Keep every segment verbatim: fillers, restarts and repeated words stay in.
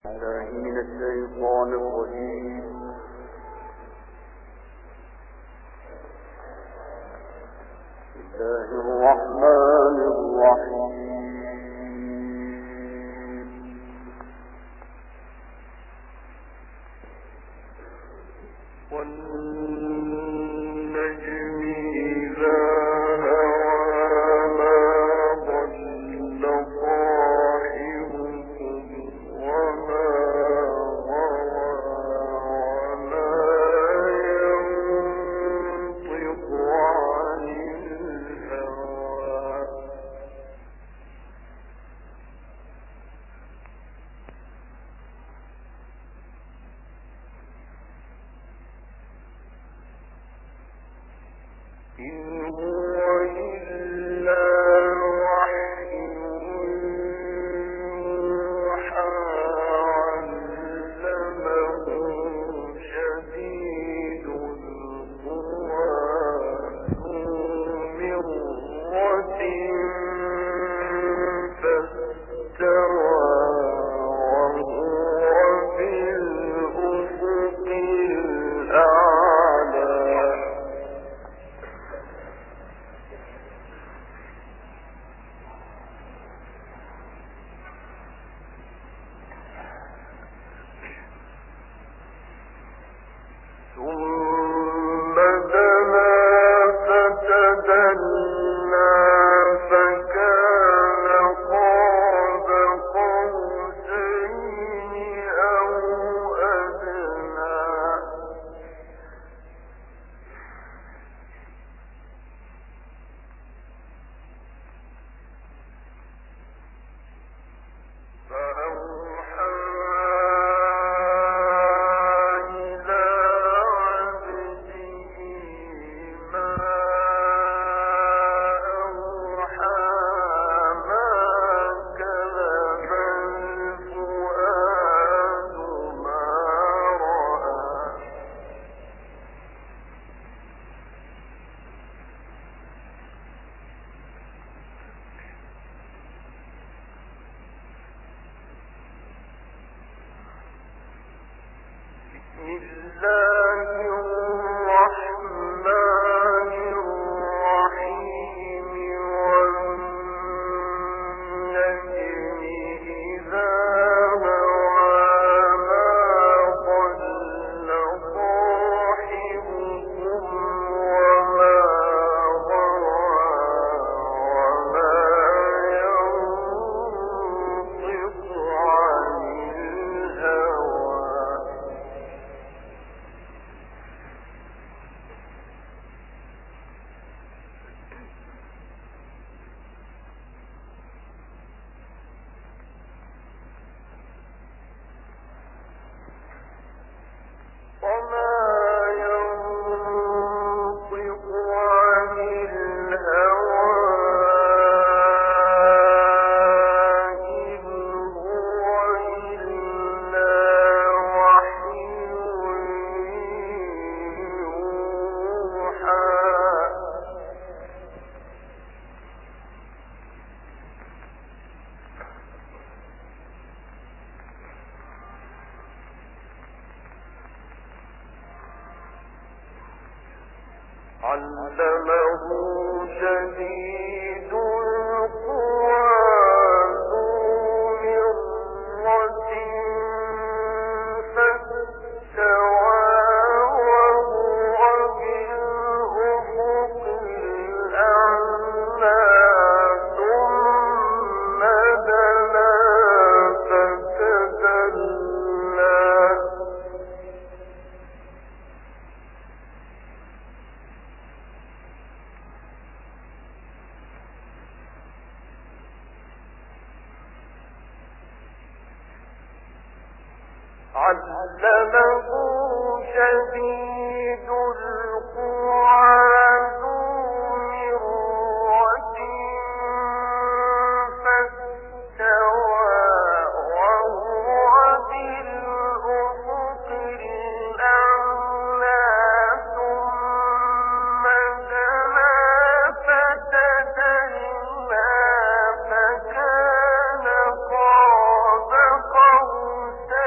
الله من الشيطان الرجيم. بسم الله الرحمن الرحيم. والنجم إذا هوى ما ضل صاحبكم وما غوى وما ينطق عن الهوى إن هو إلا وحي يوحى علمه شديد القوى ذو مرة فاستوى وهو بالأفق الأعلى. ثم دنا فتدلى فكان قاب قوسين أو أدنى. فأوحى بسم الله الرحمن الرحيم. والنجم إذا هوى ما ضل صاحبكم وما غوى وما ينطق عن الهوى. وما ينطق عن الهوى إن هو إلا وحي يوحى. علمه شديد القوى ذو مرة فاستوى وهو بالأفق الأعلى. ثم دنا فتدلى علمه شديد القوى ذو مرة فاستوى وهو بالأفق الأعلى. ثم دنا فتدلى فكان قاب قوسين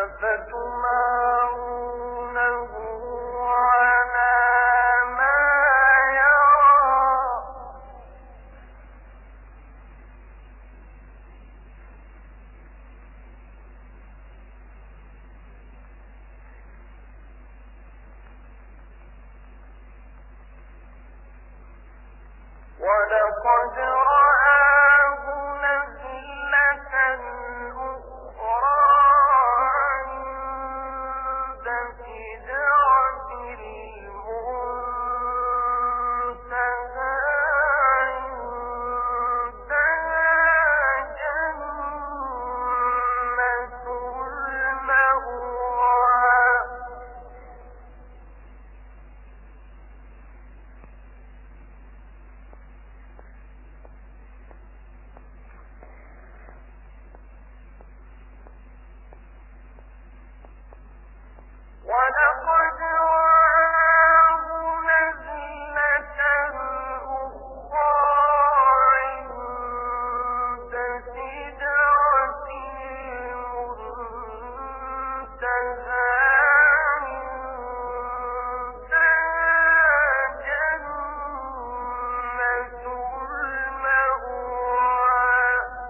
ولقد رآه نزلة أخرى عند سدرة المنتهى عندها جنة المأوى ولقد رآه نزلة أخرى عند سدرة المنتهى عندها جنة المأوى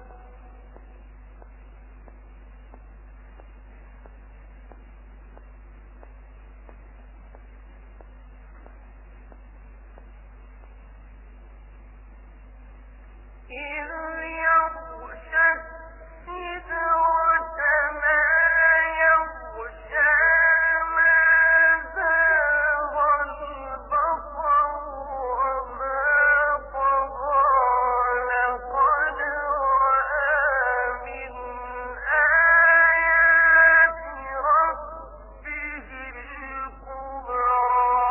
إذ يغشى السدرة ما يغشى ما زاغ البصر وما طغى لقد رأى من آيات ربه الكبرى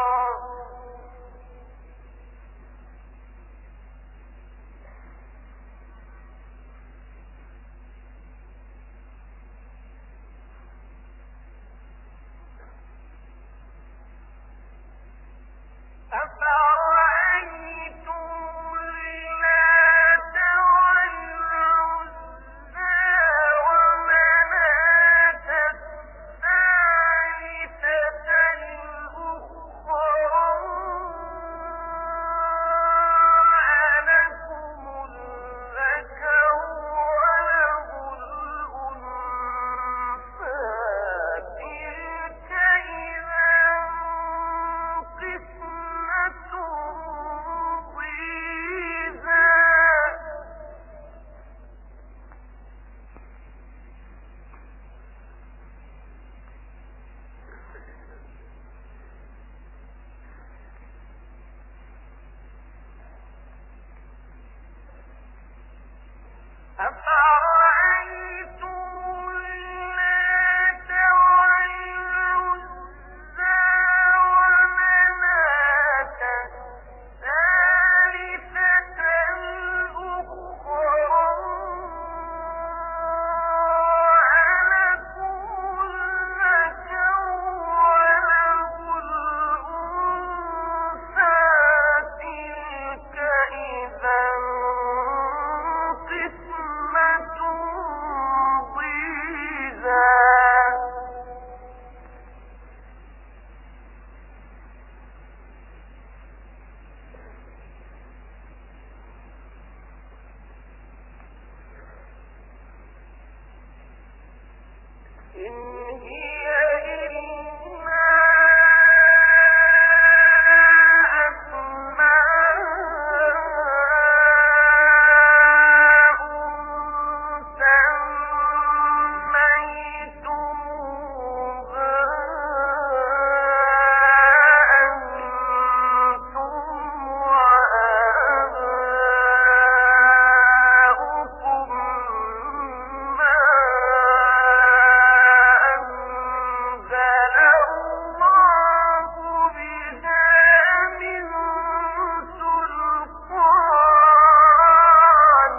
أفرأيتم اللات والعزى ومناة الثالثة الأخرى ألكم الذكر وله الأنثى تلك إذا قسمة ضيزى أفرأيتم اللات والعزى ومناة الثالثة الأخرى ألكم الذكر وله الأنثى تلك إذا قسمة ضيزى إن هي إلا أسماء سميتموها أنتم وآباؤكم ما أنزل الله بها من سلطان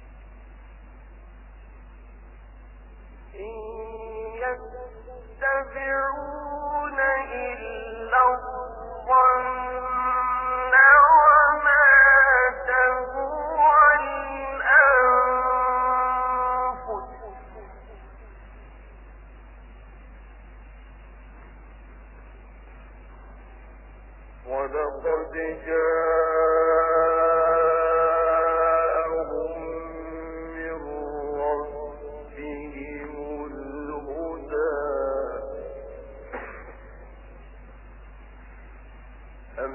إن يتبعون يتبعون إلا الظن وما تهوى الأنفس ولقد جاءهم من ربهم الهدى أم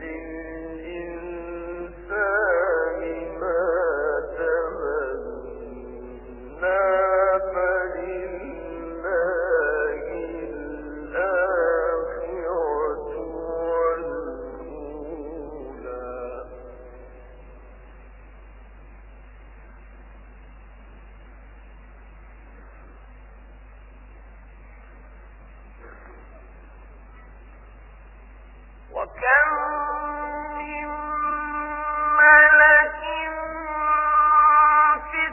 للإنسان ما تمنى فلله الآخرة والأولى وكم من ملك في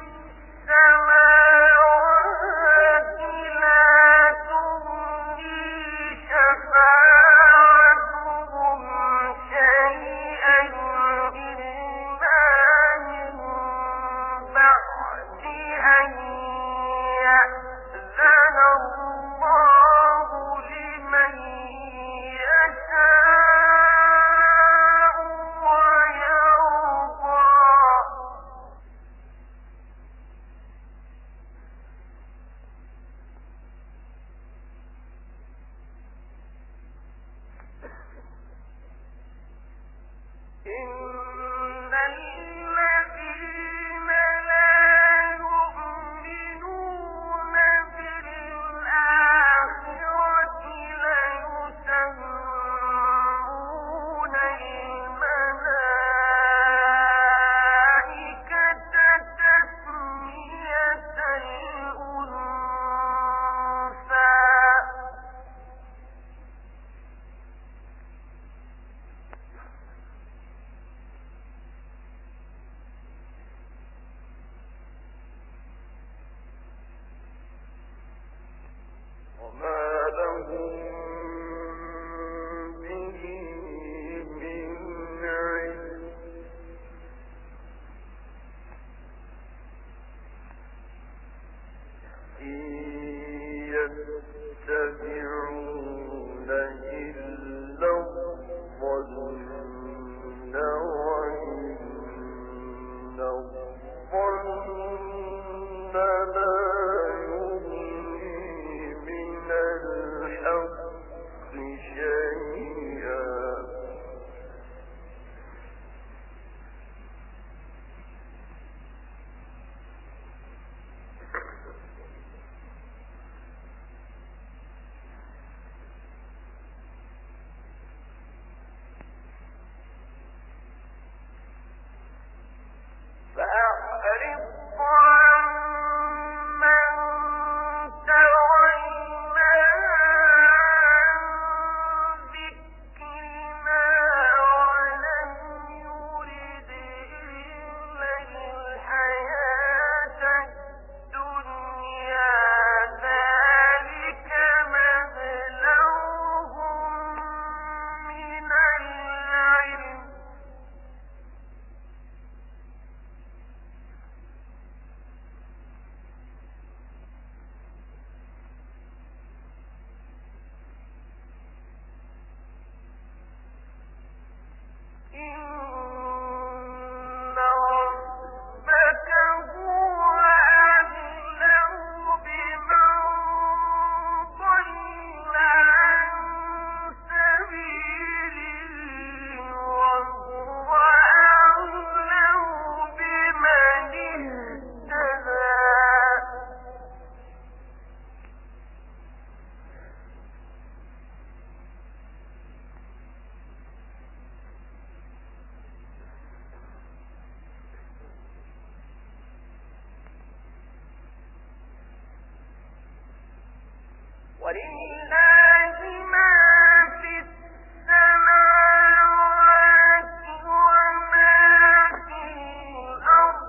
السماوات لا تغني شفاعتهم شيئا إلا من بعد أن يأذن الله لمن يشاء ويرضى إن الذين لا يؤمنون بالآخرة ليسمون الملائكة تسمية الأنثى وما لهم به من علم إن يتبعون إلا الظن وإن الظن لا يغني من الحق شيئا فأعرض عمن تولى عن ذكرنا ولم يرد إلا الحياة الدنيا ذلك مبلغهم من العلم إن ربك هو أعلم بمن ضل عن سبيله وهو أعلم بمن اهتدى ولله ما في السماوات وما في الأرض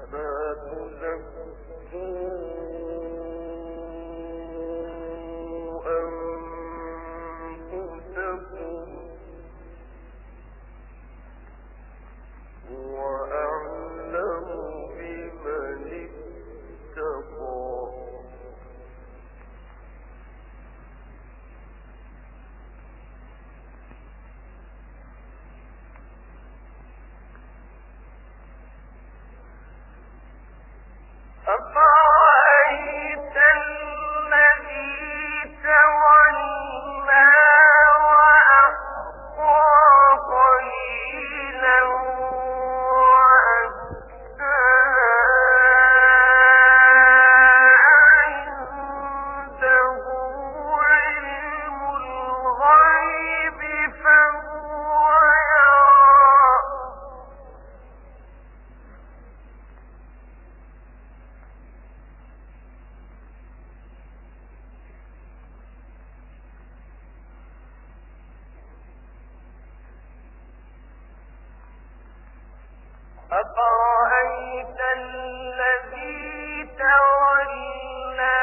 أفرأيت الذي تولى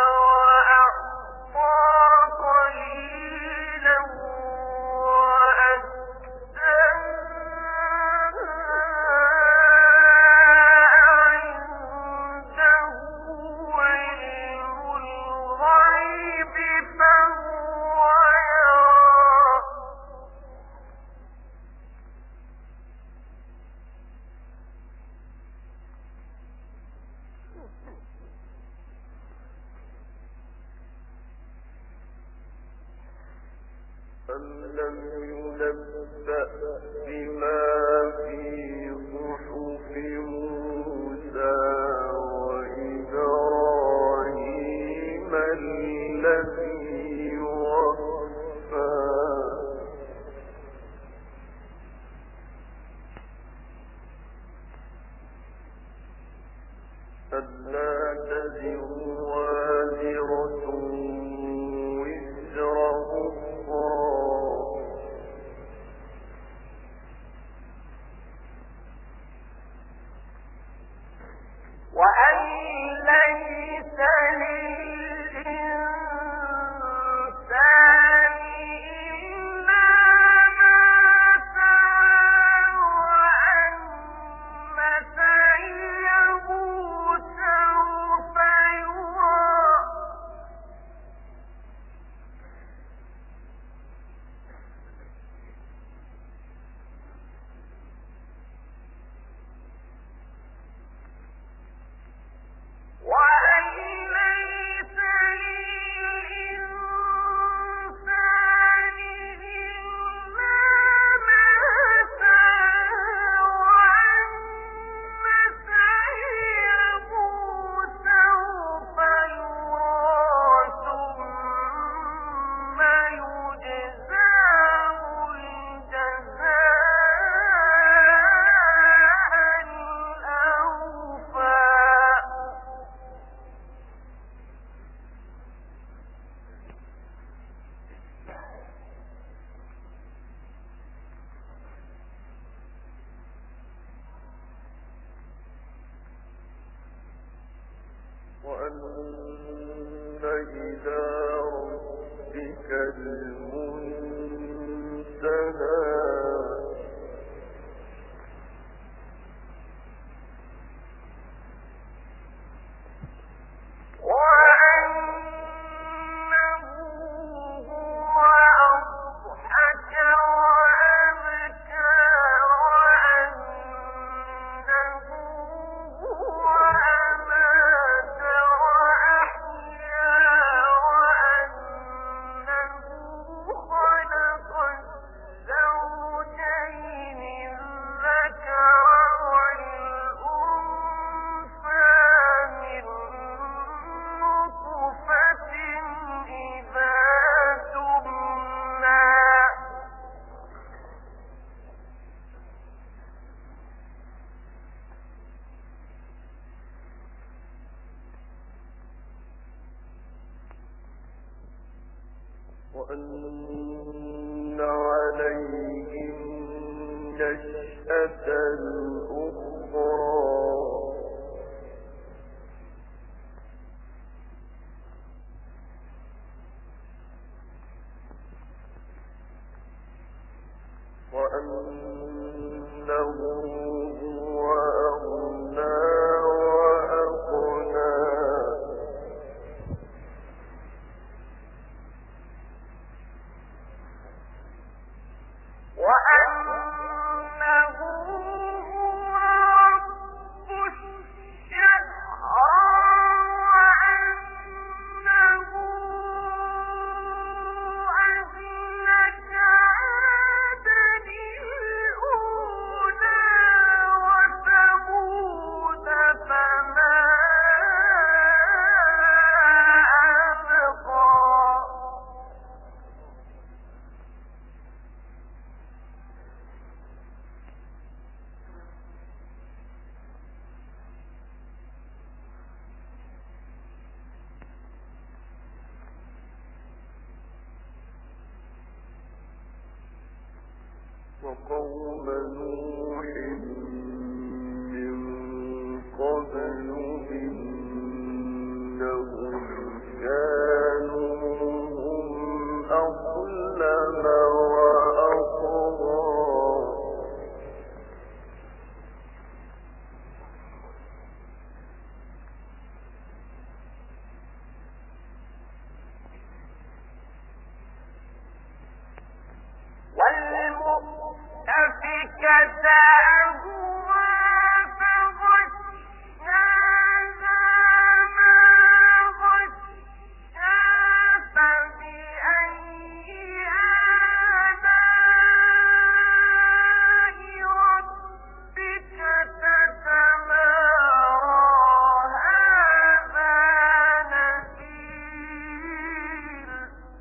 وأعطى قليلا وأكدى عنده علم الغيب فهو يرى أَلَّمْ يُنَبَّأْ بِمَا فِي صُحُفِ مُوسَىٰ وَإِبْرَاهِيمَ الَّذِي وَفَّىٰ أَلَّا تَزِرُ وَازِرَةٌ وِزْرَ أُخْرَىٰ وأن ليس للإنسان إلا ما سعى وأن سعيه سوف يرى وأن ليس للإنسان إلا ما سعى وأن سعيه سوف يرى ثم يجزاه الجزاء الأوفى وَأَنَّ إِلَىٰ رَبِّكَ الْمُنتَهَىٰ وأنه هو أضحك وأبكى وأنه هو أمات وأحيا وأنه خلق الزوجين الذكر والأنثى من نطفة إذا تمنى وَأَنَّ عَلَيْهِ النَّشْأَةَ الْأُخْرَىٰ وقوم نوح من قبل إنهم كانوا هم أظلم وأطغى والمؤتفكة أهوى فغشاها ما غشا فبأي آلاء ربك تتمارى هذا نذير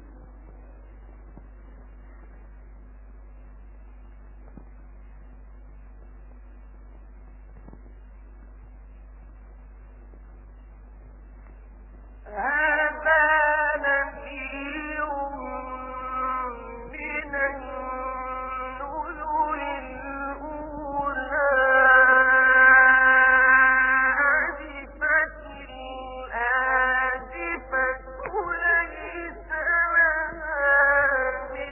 هذا نذير من النذر الأولى آزفت الآزفة ليس لها من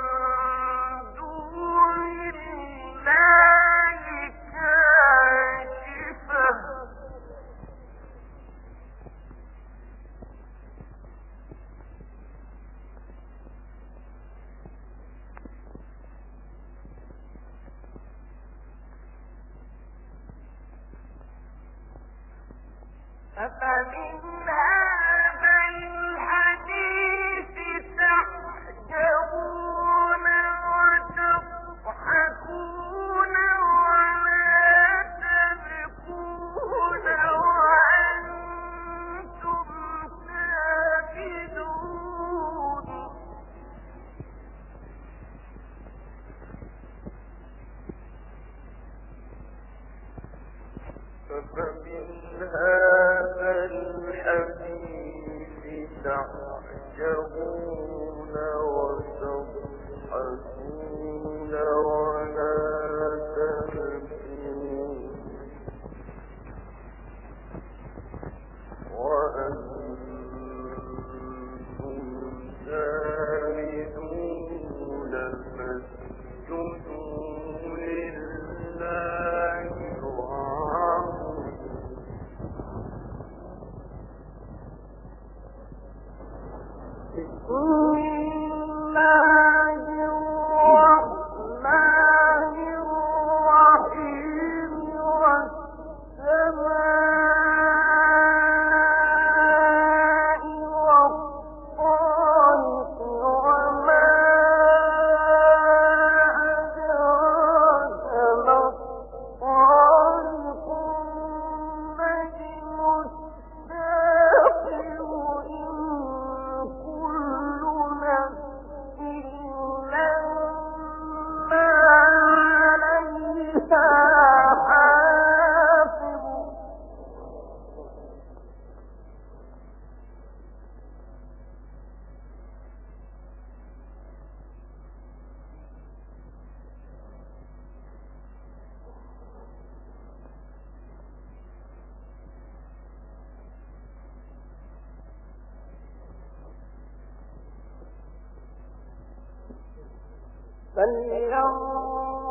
دون الله كاشفة أفمن هذا الحديث تعجبون وتضحكون ولا تبكون وأنتم سامدون فمن هذا الحديث تعجبون وتضحكون ولا تبكون وأنتم سامدون فاسجدوا لله واعبدوا بسم الله الرحمن الرحيم والسماء والطارق وما أدراك ما الطارق النجم الثاقب إن كل نفس لما عليها حافظ فلينظر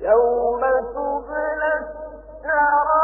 يوم تبلى السرائر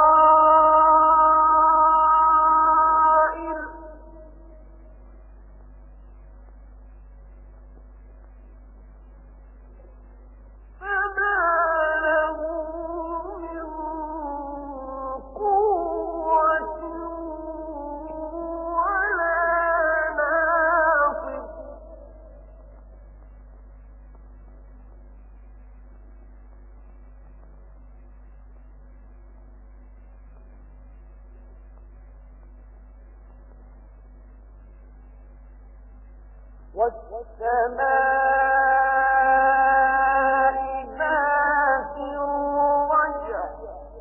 والسماء ذات الرجع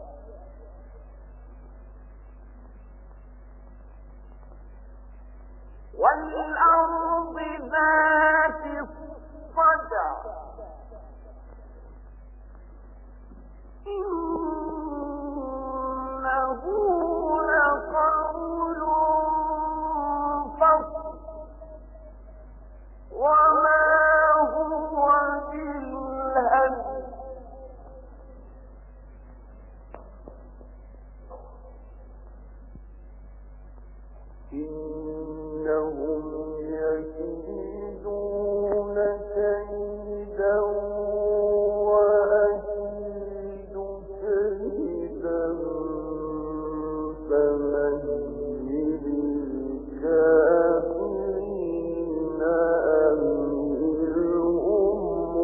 والأرض ذات الصدع إنه لقول فصل وما هو بالهزل إنهم يكيدون كيدا وأكيد كيدا فمهل الكافرين أمهلهم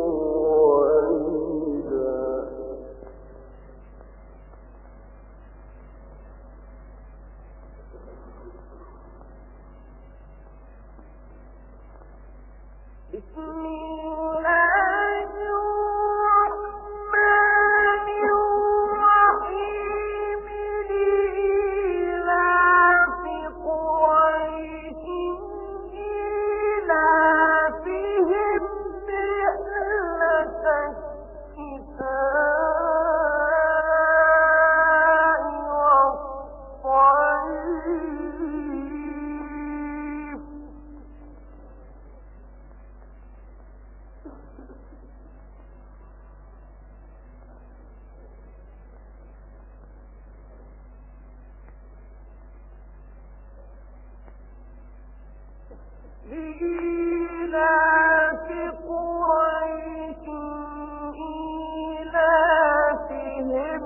رويدا بسم الله الرحمن الرحيم لإيلاف قريش إيلافهم رحلة الشتاء والصيف لإيلاف قريش إيلافهم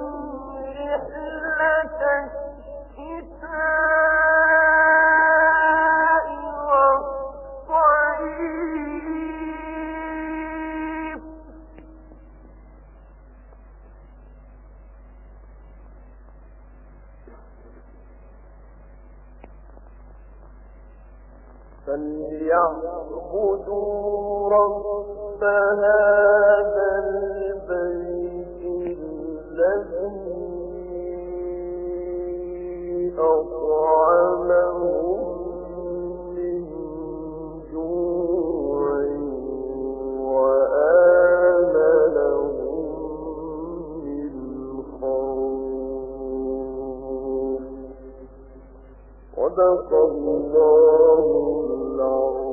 رحلة الشتاء والصيف فليعبدوا رب هذا البيت الذي أطعمهم من جوع وآمنهم من خوف صدق الله العظيم.